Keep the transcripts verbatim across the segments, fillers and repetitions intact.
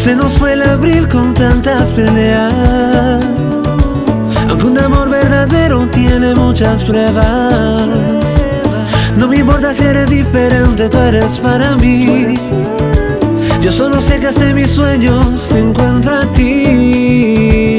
Se nos fue el abril con tantas peleas, aunque un amor verdadero tiene muchas pruebas. No me importa si eres diferente, tú eres para mí. Yo solo sé que hasta en mis sueños te encuentro a ti.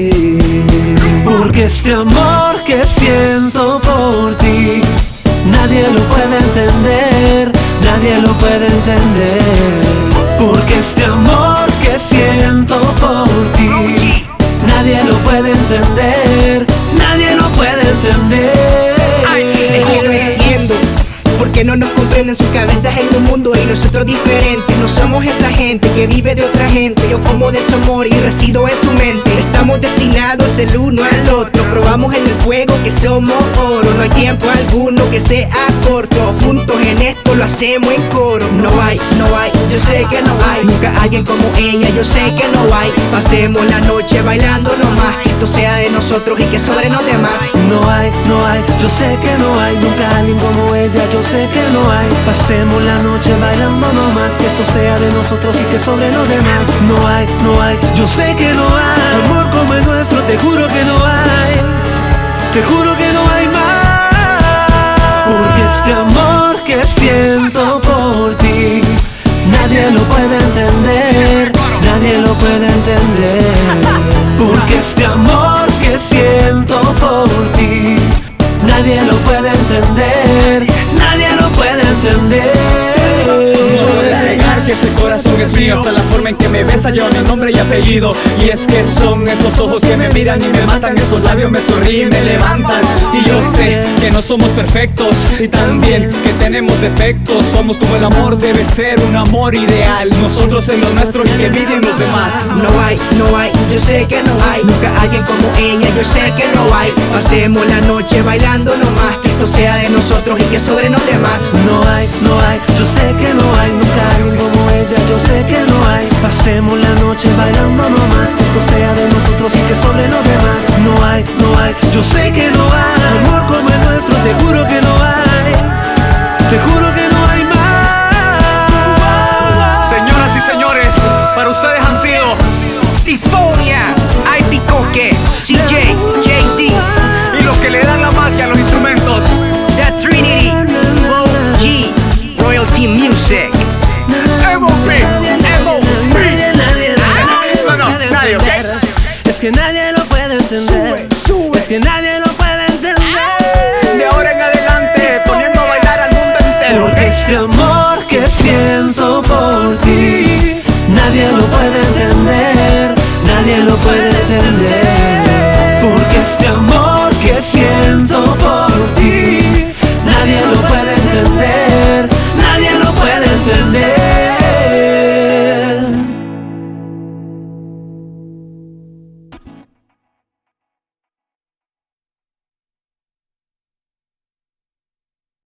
Porque este amor que siento por ti, nadie lo puede entender, nadie lo puede entender. Porque este amor que siento por ti, nadie lo puede entender, nadie lo puede entender. Ay, es que no entiendo porque no nos comprenden, sus cabezas en un mundo y nosotros diferentes. No somos esa gente que vive de otra gente. Yo como de su amor y resido en su mente. Estamos destinados el uno al otro. Probamos en el fuego que somos oro. No hay tiempo alguno que sea corto. Juntos en esto lo hacemos en coro. No hay, no hay, yo sé que no hay nunca alguien como ella, yo sé que no hay. Pasemos la noche bailando nomás, que esto sea de nosotros y que sobre los demás. No hay, no hay, yo sé que no hay nunca alguien como ella, yo sé que no hay. Pasemos la noche bailando nomás, que esto sea de nosotros y que sobre los demás. No hay, no hay, yo sé que no hay amor como el nuestro, te juro que no hay, te juro que no hay más. Porque este amor que siento por ti, nadie lo puede entender, nadie lo puede entender. Porque este amor que siento por ti, nadie lo puede entender, nadie lo puede entender. No puedes negar que ese corazón es mío. Hasta la forma en que me besa lleva mi nombre y apellido. Y es que son esos ojos que me miran y me matan, esos labios me sonríen y me levantan. Y yo sé que no somos perfectos y también que tenemos defectos. Somos como el amor debe ser, un amor ideal. Nosotros en lo nuestro y que envidien los demás. No hay, no hay, yo sé que no hay nunca alguien como ella, yo sé que no hay. Pasemos la noche bailando nomás, que esto sea de nosotros y que sobre los demás. No hay, no hay, yo sé que no hay nunca alguien como ella, yo sé que no hay. Pasemos la noche bailando nomás, que esto sea de nosotros y que sobre los demás. No hay, no hay, yo sé que no hay amor como el nuestro, te juro que no hay, te juro que no hay más. Señoras y señores, para ustedes han sido Tifonia, I P Coque, C J, J D y los que le dan la magia a los instrumentos. The Trinity, O G, Royalty Music. M O P, M O P. No, no, nadie, ¿ok? Es que nadie lo puede entender, Sube, es que nadie lo puede entender. De ahora en adelante, poniendo a bailar al mundo entero, ¿ok? Porque este amor